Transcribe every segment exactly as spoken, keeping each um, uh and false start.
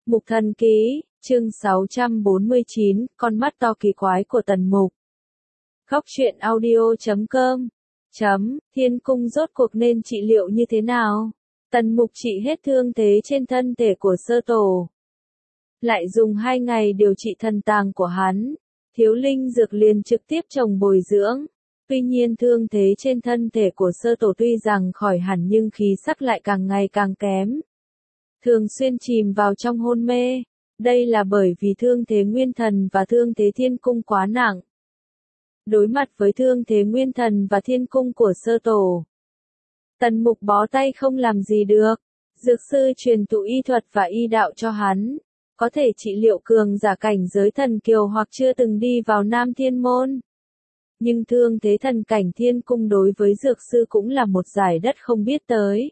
Mục Thần Ký, chương sáu trăm bốn mươi chín, con mắt to kỳ quái của Tần Mục. Góc truyện audio chấm com chấm, Thiên Cung rốt cuộc nên trị liệu như thế nào? Tần Mục trị hết thương thế trên thân thể của Sơ Tổ. Lại dùng hai ngày điều trị thần tàng của hắn. Thiếu linh dược liền trực tiếp trồng bồi dưỡng. Tuy nhiên thương thế trên thân thể của Sơ Tổ tuy rằng khỏi hẳn nhưng khí sắc lại càng ngày càng kém. Thường xuyên chìm vào trong hôn mê. Đây là bởi vì thương thế nguyên thần và thương thế thiên cung quá nặng. Đối mặt với thương thế nguyên thần và thiên cung của Sơ Tổ, Tần Mục bó tay không làm gì được. Dược sư truyền thụ y thuật và y đạo cho hắn, có thể trị liệu cường giả cảnh giới thần kiều hoặc chưa từng đi vào Nam Thiên Môn. Nhưng thương thế thần cảnh thiên cung đối với dược sư cũng là một giải đất không biết tới.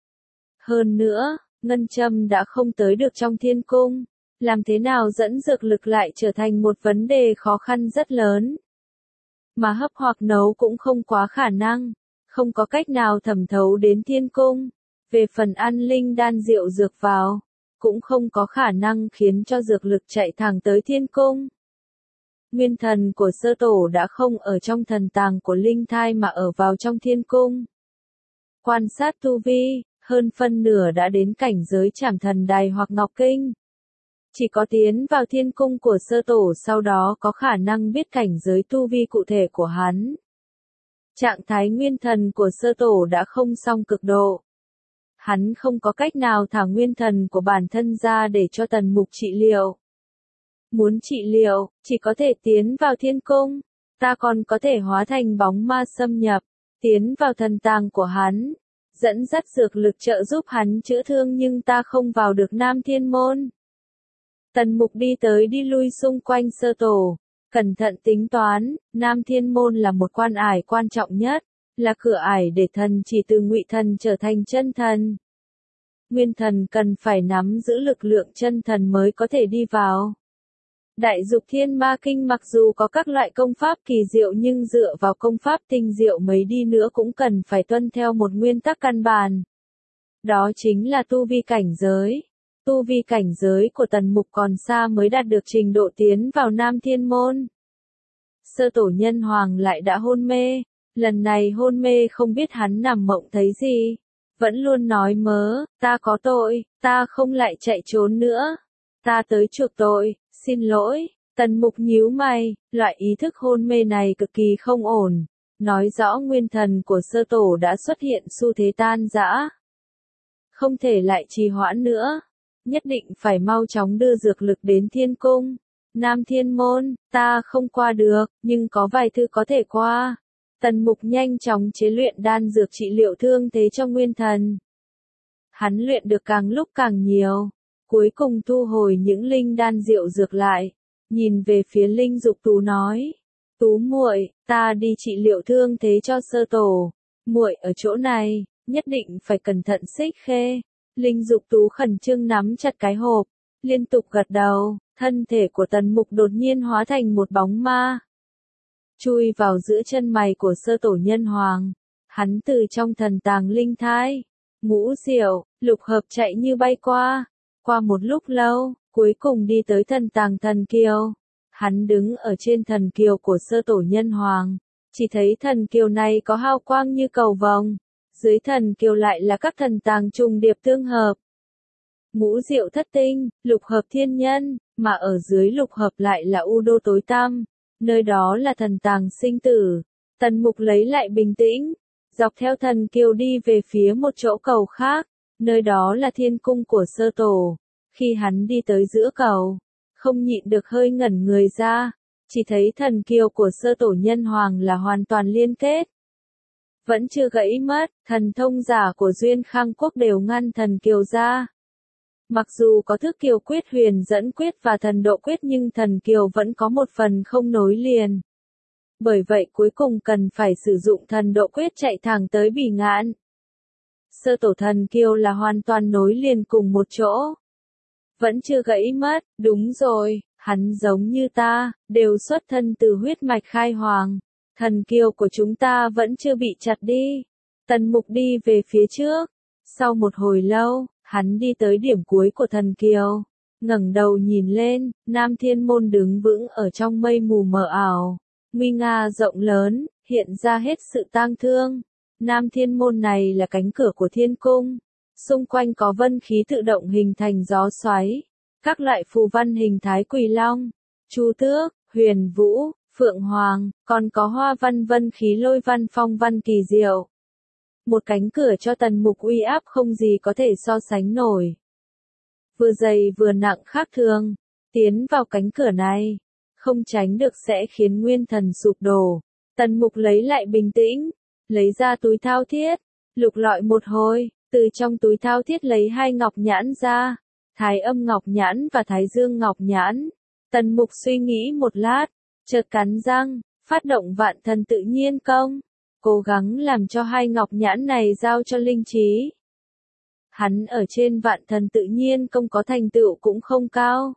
Hơn nữa, ngân châm đã không tới được trong thiên cung. Làm thế nào dẫn dược lực lại trở thành một vấn đề khó khăn rất lớn. Mà hấp hoặc nấu cũng không quá khả năng. Không có cách nào thẩm thấu đến thiên cung. Về phần ăn linh đan rượu dược vào, cũng không có khả năng khiến cho dược lực chạy thẳng tới thiên cung. Nguyên thần của Sơ Tổ đã không ở trong thần tàng của linh thai mà ở vào trong thiên cung. Quan sát tu vi, hơn phân nửa đã đến cảnh giới Trảm Thần Đài hoặc Ngọc Kinh. Chỉ có tiến vào thiên cung của Sơ Tổ sau đó có khả năng biết cảnh giới tu vi cụ thể của hắn. Trạng thái nguyên thần của Sơ Tổ đã không song cực độ. Hắn không có cách nào thả nguyên thần của bản thân ra để cho Tần Mục trị liệu. Muốn trị liệu, chỉ có thể tiến vào thiên cung. Ta còn có thể hóa thành bóng ma xâm nhập, tiến vào thần tàng của hắn, dẫn dắt dược lực trợ giúp hắn chữa thương, nhưng ta không vào được Nam Thiên Môn. Tần Mục đi tới đi lui xung quanh Sơ Tổ, cẩn thận tính toán. Nam Thiên Môn là một quan ải quan trọng nhất, là cửa ải để thần chỉ từ ngụy thần trở thành chân thần. Nguyên thần cần phải nắm giữ lực lượng chân thần mới có thể đi vào. Đại Dục Thiên Ma Kinh mặc dù có các loại công pháp kỳ diệu nhưng dựa vào công pháp tinh diệu mấy đi nữa cũng cần phải tuân theo một nguyên tắc căn bản. Đó chính là tu vi cảnh giới. Tu vi cảnh giới của Tần Mục còn xa mới đạt được trình độ tiến vào Nam Thiên Môn. Sơ Tổ Nhân Hoàng lại đã hôn mê. Lần này hôn mê không biết hắn nằm mộng thấy gì. Vẫn luôn nói mớ, ta có tội, ta không lại chạy trốn nữa. Ta tới chuộc tội, xin lỗi. Tần Mục nhíu mày, loại ý thức hôn mê này cực kỳ không ổn. Nói rõ nguyên thần của Sơ Tổ đã xuất hiện xu thế tan rã. Không thể lại trì hoãn nữa. Nhất định phải mau chóng đưa dược lực đến thiên cung. Nam Thiên Môn, ta không qua được, nhưng có vài thứ có thể qua. Tần Mục nhanh chóng chế luyện đan dược trị liệu thương thế cho nguyên thần. Hắn luyện được càng lúc càng nhiều. Cuối cùng thu hồi những linh đan rượu dược lại. Nhìn về phía Linh Dục Tú nói. Tú muội, ta đi trị liệu thương thế cho Sơ Tổ. Muội ở chỗ này, nhất định phải cẩn thận Xích Khê. Linh Dục Tú khẩn trương nắm chặt cái hộp, liên tục gật đầu. Thân thể của Tần Mục đột nhiên hóa thành một bóng ma, chui vào giữa chân mày của Sơ Tổ Nhân Hoàng. Hắn từ trong thần tàng linh thai, ngũ diệu, lục hợp chạy như bay qua. Qua một lúc lâu, cuối cùng đi tới thần tàng thần kiều. Hắn đứng ở trên thần kiều của Sơ Tổ Nhân Hoàng, chỉ thấy thần kiều này có hào quang như cầu vồng. Dưới thần kiều lại là các thần tàng trùng điệp tương hợp. Ngũ diệu thất tinh, lục hợp thiên nhân, mà ở dưới lục hợp lại là u đô tối tăm. Nơi đó là thần tàng sinh tử. Tần Mục lấy lại bình tĩnh, dọc theo thần kiều đi về phía một chỗ cầu khác. Nơi đó là thiên cung của Sơ Tổ. Khi hắn đi tới giữa cầu, không nhịn được hơi ngẩn người ra. Chỉ thấy thần kiều của Sơ Tổ Nhân Hoàng là hoàn toàn liên kết. Vẫn chưa gãy mất, thần thông giả của Duyên Khang Quốc đều ngăn thần kiều ra. Mặc dù có thức kiều quyết huyền dẫn quyết và thần độ quyết nhưng thần kiều vẫn có một phần không nối liền. Bởi vậy cuối cùng cần phải sử dụng thần độ quyết chạy thẳng tới Bỉ Ngạn. Sơ Tổ thần kiều là hoàn toàn nối liền cùng một chỗ. Vẫn chưa gãy mất, đúng rồi, hắn giống như ta, đều xuất thân từ huyết mạch khai hoàng. Thần kiều của chúng ta vẫn chưa bị chặt đi. Tần Mục đi về phía trước. Sau một hồi lâu, hắn đi tới điểm cuối của thần kiều. ngẩng đầu nhìn lên, Nam Thiên Môn đứng vững ở trong mây mù mờ ảo, nguy nga rộng lớn, hiện ra hết sự tang thương. Nam Thiên Môn này là cánh cửa của thiên cung, xung quanh có vân khí tự động hình thành gió xoáy, các loại phù văn hình thái quỳ long, chu tước, huyền vũ, phượng hoàng, còn có hoa văn vân khí lôi văn phong văn kỳ diệu. Một cánh cửa cho Tần Mục uy áp không gì có thể so sánh nổi. Vừa dày vừa nặng khác thường, tiến vào cánh cửa này, không tránh được sẽ khiến nguyên thần sụp đổ. Tần Mục lấy lại bình tĩnh, lấy ra túi thao thiết, lục lọi một hồi, từ trong túi thao thiết lấy hai ngọc nhãn ra, Thái Âm ngọc nhãn và Thái Dương ngọc nhãn. Tần Mục suy nghĩ một lát, chợt cắn răng, phát động vạn thần tự nhiên công, cố gắng làm cho hai ngọc nhãn này giao cho linh trí. Hắn ở trên vạn thần tự nhiên công có thành tựu cũng không cao.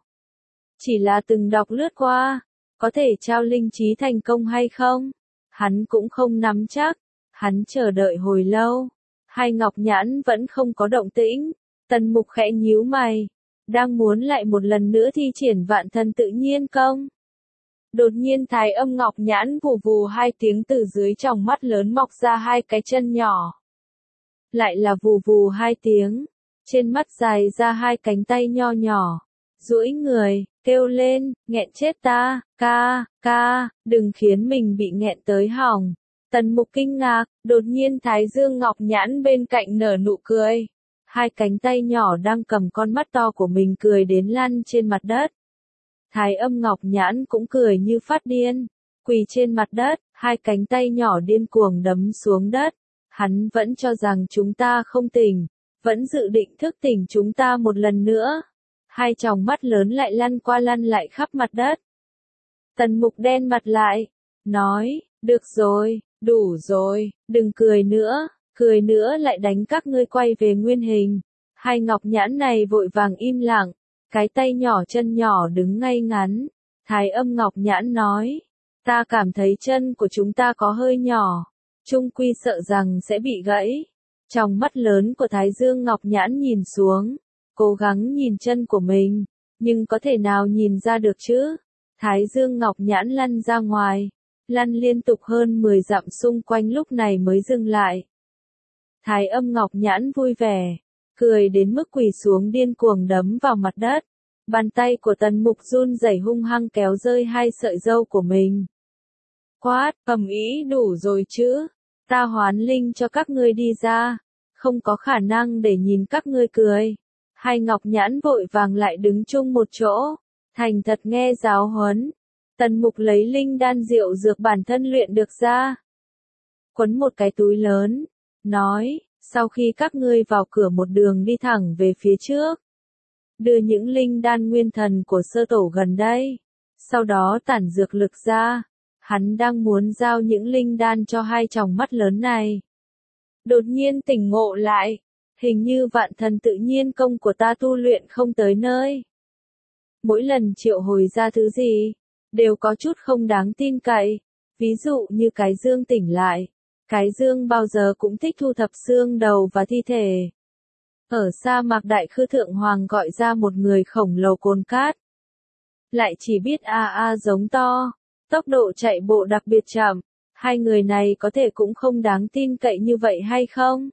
Chỉ là từng đọc lướt qua, có thể trao linh trí thành công hay không? Hắn cũng không nắm chắc. Hắn chờ đợi hồi lâu. Hai ngọc nhãn vẫn không có động tĩnh. Tần Mục khẽ nhíu mày. Đang muốn lại một lần nữa thi triển vạn thần tự nhiên công. Đột nhiên Thái Âm ngọc nhãn vù vù hai tiếng từ dưới tròng mắt lớn mọc ra hai cái chân nhỏ. Lại là vù vù hai tiếng, trên mắt dài ra hai cánh tay nho nhỏ, duỗi người, kêu lên, nghẹn chết ta, ca, ca, đừng khiến mình bị nghẹn tới hỏng. Tần Mục kinh ngạc, đột nhiên Thái Dương ngọc nhãn bên cạnh nở nụ cười. Hai cánh tay nhỏ đang cầm con mắt to của mình cười đến lăn trên mặt đất. Thái Âm ngọc nhãn cũng cười như phát điên, quỳ trên mặt đất, hai cánh tay nhỏ điên cuồng đấm xuống đất. Hắn vẫn cho rằng chúng ta không tỉnh, vẫn dự định thức tỉnh chúng ta một lần nữa. Hai tròng mắt lớn lại lăn qua lăn lại khắp mặt đất. Tần Mục đen mặt lại, nói, được rồi, đủ rồi, đừng cười nữa, cười nữa lại đánh các ngươi quay về nguyên hình. Hai ngọc nhãn này vội vàng im lặng, cái tay nhỏ chân nhỏ đứng ngay ngắn. Thái Âm ngọc nhãn nói, ta cảm thấy chân của chúng ta có hơi nhỏ. Trung quy sợ rằng sẽ bị gãy. Trong mắt lớn của Thái Dương ngọc nhãn nhìn xuống, cố gắng nhìn chân của mình, nhưng có thể nào nhìn ra được chứ? Thái Dương ngọc nhãn lăn ra ngoài, lăn liên tục hơn mười dặm xung quanh lúc này mới dừng lại. Thái Âm ngọc nhãn vui vẻ, cười đến mức quỳ xuống điên cuồng đấm vào mặt đất. Bàn tay của Tần Mục run rẩy hung hăng kéo rơi hai sợi râu của mình. Quát, ầm ĩ đủ rồi chứ? Ta hoán linh cho các ngươi đi ra, không có khả năng để nhìn các ngươi cười. Hai ngọc nhãn vội vàng lại đứng chung một chỗ, thành thật nghe giáo huấn. Tần Mục lấy linh đan rượu dược bản thân luyện được ra, quấn một cái túi lớn, nói, sau khi các ngươi vào cửa một đường đi thẳng về phía trước, đưa những linh đan nguyên thần của sơ tổ gần đây, sau đó tản dược lực ra. Hắn đang muốn giao những linh đan cho hai tròng mắt lớn này. Đột nhiên tỉnh ngộ lại, hình như vạn thần tự nhiên công của ta tu luyện không tới nơi. Mỗi lần triệu hồi ra thứ gì, đều có chút không đáng tin cậy. Ví dụ như cái dương tỉnh lại, cái dương bao giờ cũng thích thu thập xương đầu và thi thể. Ở sa mạc Đại Khư Thượng Hoàng gọi ra một người khổng lồ cồn cát. Lại chỉ biết a a giống to. Tốc độ chạy bộ đặc biệt chậm, hai người này có thể cũng không đáng tin cậy như vậy hay không?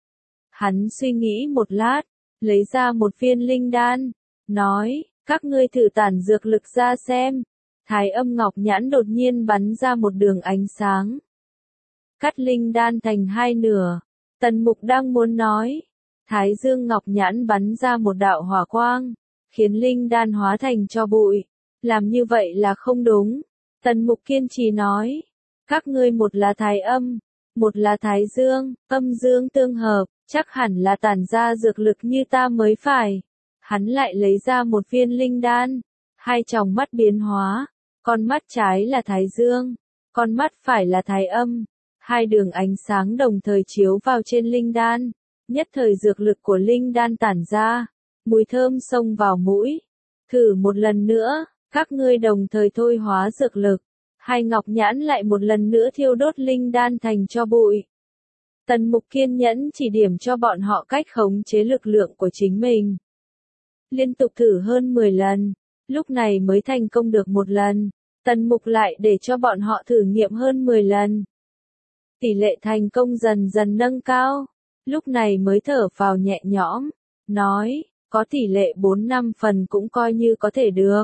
Hắn suy nghĩ một lát, lấy ra một viên linh đan, nói, các ngươi thử tản dược lực ra xem. Thái Âm ngọc nhãn đột nhiên bắn ra một đường ánh sáng, cắt linh đan thành hai nửa. Tần Mục đang muốn nói, Thái Dương ngọc nhãn bắn ra một đạo hỏa quang, khiến linh đan hóa thành tro bụi. Làm như vậy là không đúng. Tần Mục kiên trì nói, các ngươi một là Thái Âm, một là Thái Dương, âm dương tương hợp, chắc hẳn là tản ra dược lực như ta mới phải. Hắn lại lấy ra một viên linh đan, hai tròng mắt biến hóa, con mắt trái là Thái Dương, con mắt phải là Thái Âm, hai đường ánh sáng đồng thời chiếu vào trên linh đan, nhất thời dược lực của linh đan tản ra, mùi thơm xông vào mũi. Thử một lần nữa. Các ngươi đồng thời thôi hóa dược lực, hai ngọc nhãn lại một lần nữa thiêu đốt linh đan thành tro bụi. Tần Mục kiên nhẫn chỉ điểm cho bọn họ cách khống chế lực lượng của chính mình. liên tục thử hơn mười lần, lúc này mới thành công được một lần. Tần Mục lại để cho bọn họ thử nghiệm hơn mười lần. Tỷ lệ thành công dần dần nâng cao, lúc này mới thở phào nhẹ nhõm, nói, có tỷ lệ bốn năm phần cũng coi như có thể được.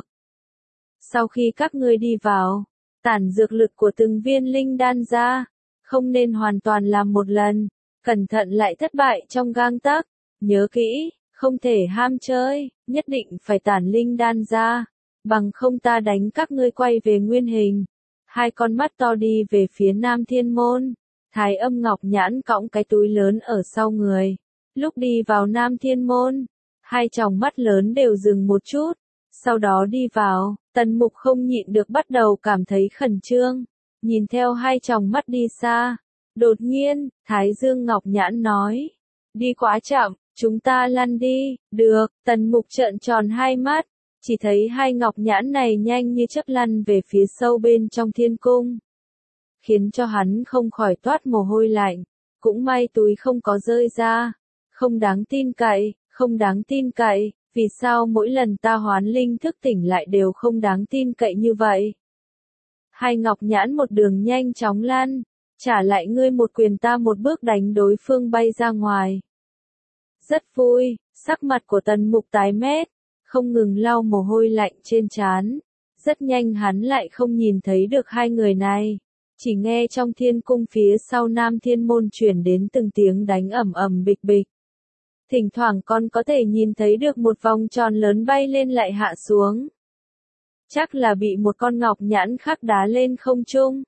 Sau khi các ngươi đi vào, tản dược lực của từng viên linh đan ra, không nên hoàn toàn làm một lần, cẩn thận lại thất bại trong gang tấc, nhớ kỹ, không thể ham chơi, nhất định phải tản linh đan ra, bằng không ta đánh các ngươi quay về nguyên hình. Hai con mắt to đi về phía Nam Thiên Môn, Thái Âm Ngọc Nhãn cõng cái túi lớn ở sau người, lúc đi vào Nam Thiên Môn, hai tròng mắt lớn đều dừng một chút, sau đó đi vào, Tần Mục không nhịn được bắt đầu cảm thấy khẩn trương, nhìn theo hai tròng mắt đi xa, đột nhiên, Thái Dương Ngọc Nhãn nói, đi quá chậm, chúng ta lăn đi, được, Tần Mục trợn tròn hai mắt, chỉ thấy hai ngọc nhãn này nhanh như chớp lăn về phía sâu bên trong thiên cung, khiến cho hắn không khỏi toát mồ hôi lạnh, cũng may túi không có rơi ra, không đáng tin cậy, không đáng tin cậy, vì sao mỗi lần ta hoán linh thức tỉnh lại đều không đáng tin cậy như vậy. Hai ngọc nhãn một đường nhanh chóng lăn, trả lại ngươi một quyền ta một bước đánh đối phương bay ra ngoài. Rất vui, sắc mặt của Tần Mục tái mét, không ngừng lau mồ hôi lạnh trên trán. Rất nhanh hắn lại không nhìn thấy được hai người này, chỉ nghe trong thiên cung phía sau Nam Thiên Môn truyền đến từng tiếng đánh ầm ầm bịch bịch. Thỉnh thoảng còn có thể nhìn thấy được một vòng tròn lớn bay lên lại hạ xuống. Chắc là bị một con ngọc nhãn khác đá lên không trung.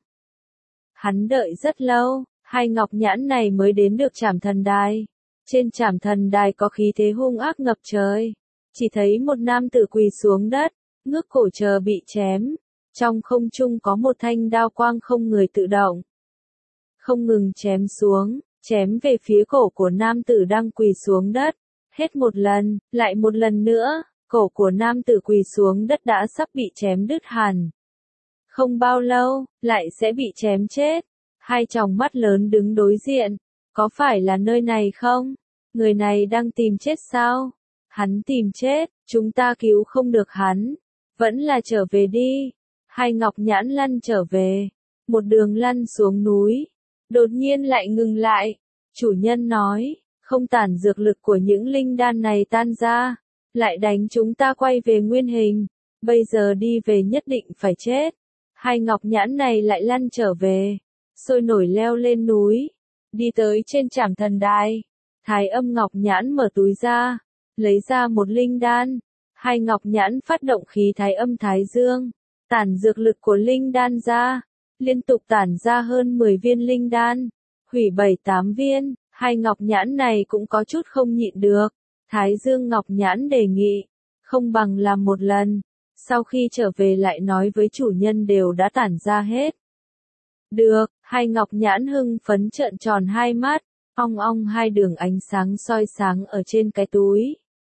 Hắn đợi rất lâu, hai ngọc nhãn này mới đến được Trảm Thần Đài. Trên Trảm Thần Đài có khí thế hung ác ngập trời. Chỉ thấy một nam tử quỳ xuống đất, ngước cổ chờ bị chém. Trong không trung có một thanh đao quang không người tự động. Không ngừng chém xuống, chém về phía cổ của nam tử đang quỳ xuống đất. Hết một lần, lại một lần nữa, cổ của nam tử quỳ xuống đất đã sắp bị chém đứt hẳn. Không bao lâu, lại sẽ bị chém chết. Hai tròng mắt lớn đứng đối diện. Có phải là nơi này không? Người này đang tìm chết sao? Hắn tìm chết, chúng ta cứu không được hắn. Vẫn là trở về đi. Hai ngọc nhãn lăn trở về. Một đường lăn xuống núi. Đột nhiên lại ngừng lại. Chủ nhân nói, không tản dược lực của những linh đan này tan ra. Lại đánh chúng ta quay về nguyên hình. Bây giờ đi về nhất định phải chết. Hai ngọc nhãn này lại lăn trở về. Sôi nổi leo lên núi. Đi tới trên Trảm Thần Đài. Thái Âm Ngọc Nhãn mở túi ra. Lấy ra một linh đan. Hai ngọc nhãn phát động khí Thái Âm Thái Dương. Tản dược lực của linh đan ra. Liên tục tản ra hơn mười viên linh đan. Hủy bảy tám viên. Hai ngọc nhãn này cũng có chút không nhịn được. Thái Dương Ngọc Nhãn đề nghị. Không bằng làm một lần. Sau khi trở về lại nói với chủ nhân đều đã tản ra hết. Được, hai ngọc nhãn hưng phấn trợn tròn hai mắt, ong ong hai đường ánh sáng soi sáng ở trên cái túi.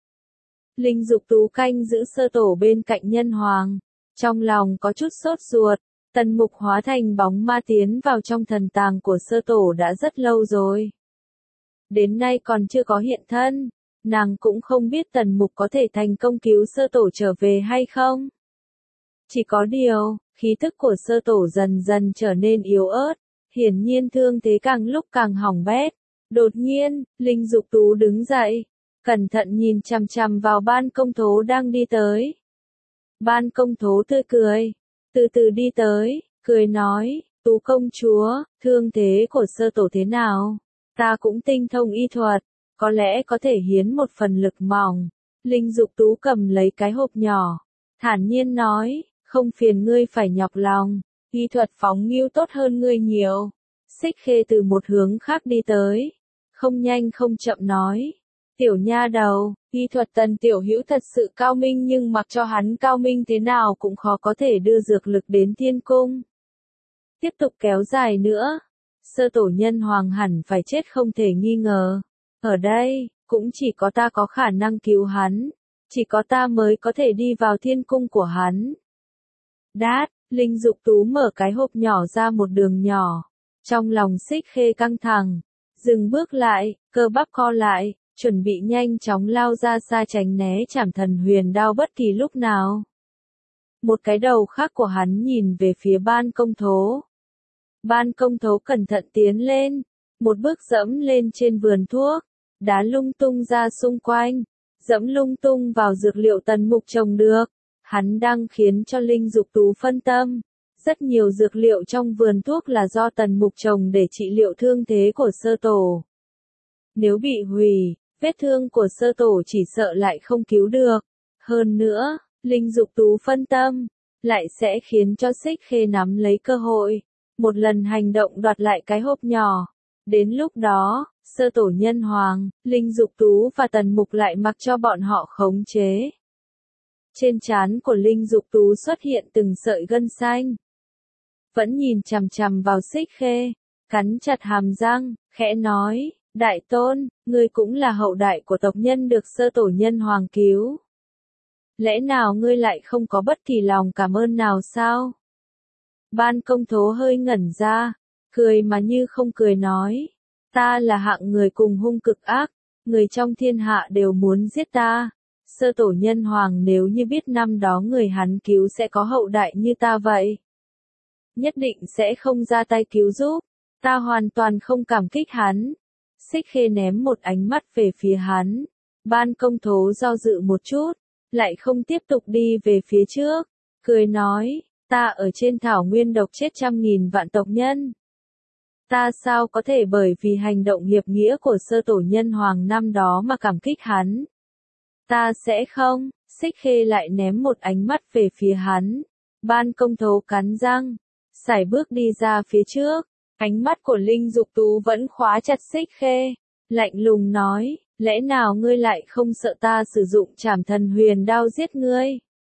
Linh Dục Tú canh giữ sơ tổ bên cạnh nhân hoàng, trong lòng có chút sốt ruột, Tần Mục hóa thành bóng ma tiến vào trong thần tàng của sơ tổ đã rất lâu rồi. Đến nay còn chưa có hiện thân, nàng cũng không biết Tần Mục có thể thành công cứu sơ tổ trở về hay không. Chỉ có điều, khí thức của sơ tổ dần dần trở nên yếu ớt, hiển nhiên thương thế càng lúc càng hỏng bét. Đột nhiên, Linh Dục Tú đứng dậy, cẩn thận nhìn chằm chằm vào Ban Công Thố đang đi tới. Ban Công Thố tươi cười, từ từ đi tới, cười nói, Tú công chúa, thương thế của sơ tổ thế nào? Ta cũng tinh thông y thuật, có lẽ có thể hiến một phần lực mỏng. Linh Dục Tú cầm lấy cái hộp nhỏ, thản nhiên nói, không phiền ngươi phải nhọc lòng, y thuật phóng ngưu tốt hơn ngươi nhiều. Xích Khê từ một hướng khác đi tới, không nhanh không chậm nói, tiểu nha đầu, y thuật Tần tiểu hữu thật sự cao minh nhưng mặc cho hắn cao minh thế nào cũng khó có thể đưa dược lực đến thiên cung. Tiếp tục kéo dài nữa, sơ tổ nhân hoàng hẳn phải chết không thể nghi ngờ. Ở đây, cũng chỉ có ta có khả năng cứu hắn, chỉ có ta mới có thể đi vào thiên cung của hắn. Đát, Linh Dục Tú mở cái hộp nhỏ ra một đường nhỏ. Trong lòng Xích Khê căng thẳng, dừng bước lại, cơ bắp co lại, chuẩn bị nhanh chóng lao ra xa tránh né chảm thần huyền đao bất kỳ lúc nào. Một cái đầu khác của hắn nhìn về phía Ban Công Thố. Ban Công Thố cẩn thận tiến lên, một bước dẫm lên trên vườn thuốc, đá lung tung ra xung quanh, dẫm lung tung vào dược liệu Tần Mục trồng được. Hắn đang khiến cho Linh Dục Tú phân tâm. Rất nhiều dược liệu trong vườn thuốc là do Tần Mục trồng để trị liệu thương thế của Sơ Tổ. Nếu bị hủy, vết thương của Sơ Tổ chỉ sợ lại không cứu được. Hơn nữa, Linh Dục Tú phân tâm, lại sẽ khiến cho Xích Khê nắm lấy cơ hội, một lần hành động đoạt lại cái hộp nhỏ. Đến lúc đó, Sơ Tổ Nhân Hoàng, Linh Dục Tú và Tần Mục lại mặc cho bọn họ khống chế. Trên trán của Linh Dục Tú xuất hiện từng sợi gân xanh. Vẫn nhìn chằm chằm vào Xích Khê, cắn chặt hàm răng, khẽ nói, Đại Tôn, ngươi cũng là hậu đại của tộc nhân được Sơ Tổ Nhân Hoàng cứu. Lẽ nào ngươi lại không có bất kỳ lòng cảm ơn nào sao? Ban Công Thố hơi ngẩn ra, cười mà như không cười nói, ta là hạng người cùng hung cực ác, người trong thiên hạ đều muốn giết ta. Sơ Tổ Nhân Hoàng nếu như biết năm đó người hắn cứu sẽ có hậu đại như ta vậy, nhất định sẽ không ra tay cứu giúp, ta hoàn toàn không cảm kích hắn. Xích Khê ném một ánh mắt về phía hắn, Ban Công Thố do dự một chút, lại không tiếp tục đi về phía trước, cười nói, ta ở trên thảo nguyên độc chết trăm nghìn vạn tộc nhân. Ta sao có thể bởi vì hành động hiệp nghĩa của Sơ Tổ Nhân Hoàng năm đó mà cảm kích hắn? Ta sẽ không. Xích Khê lại ném một ánh mắt về phía hắn. Ban Công Thố cắn răng, sải bước đi ra phía trước. Ánh mắt của Linh Dục Tú vẫn khóa chặt Xích Khê, lạnh lùng nói, lẽ nào ngươi lại không sợ ta sử dụng trảm thần huyền đao giết ngươi?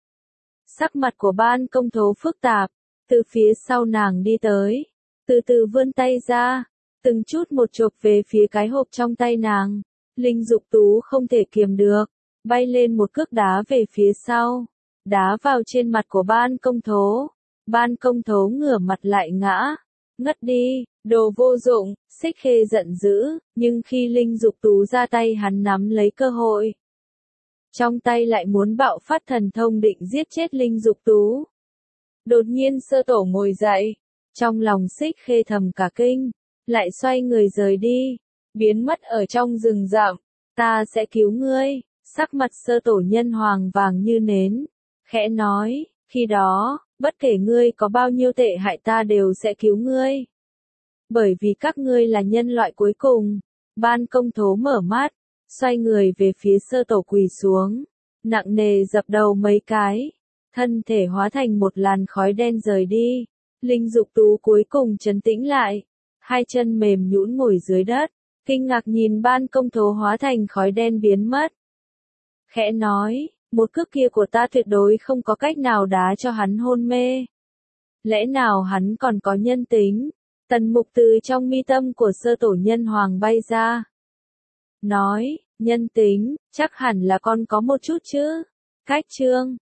Sắc mặt của Ban Công Thố phức tạp, từ phía sau nàng đi tới, từ từ vươn tay ra, từng chút một chộp về phía cái hộp trong tay nàng. Linh Dục Tú không thể kiềm được, bay lên một cước đá về phía sau, đá vào trên mặt của Ban Công Thố. Ban Công Thố ngửa mặt lại ngã, ngất đi, đồ vô dụng. Xích Khê giận dữ, nhưng khi Linh Dục Tú ra tay hắn nắm lấy cơ hội. Trong tay lại muốn bạo phát thần thông định giết chết Linh Dục Tú. Đột nhiên Sơ Tổ ngồi dậy, trong lòng Xích Khê thầm cả kinh, lại xoay người rời đi, biến mất ở trong rừng rậm. Ta sẽ cứu ngươi. Sắc mặt Sơ Tổ Nhân Hoàng vàng như nến, khẽ nói, khi đó, bất kể ngươi có bao nhiêu tệ hại ta đều sẽ cứu ngươi. Bởi vì các ngươi là nhân loại cuối cùng. Ban Công Thố mở mắt, xoay người về phía Sơ Tổ quỳ xuống, nặng nề dập đầu mấy cái, thân thể hóa thành một làn khói đen rời đi. Linh Dục Tú cuối cùng trấn tĩnh lại, hai chân mềm nhũn ngồi dưới đất, kinh ngạc nhìn Ban Công Thố hóa thành khói đen biến mất. Khẽ nói, một cước kia của ta tuyệt đối không có cách nào đá cho hắn hôn mê. Lẽ nào hắn còn có nhân tính? Tần Mục từ trong mi tâm của Sơ Tổ Nhân Hoàng bay ra. Nói, nhân tính, chắc hẳn là con có một chút chứ. Cách chương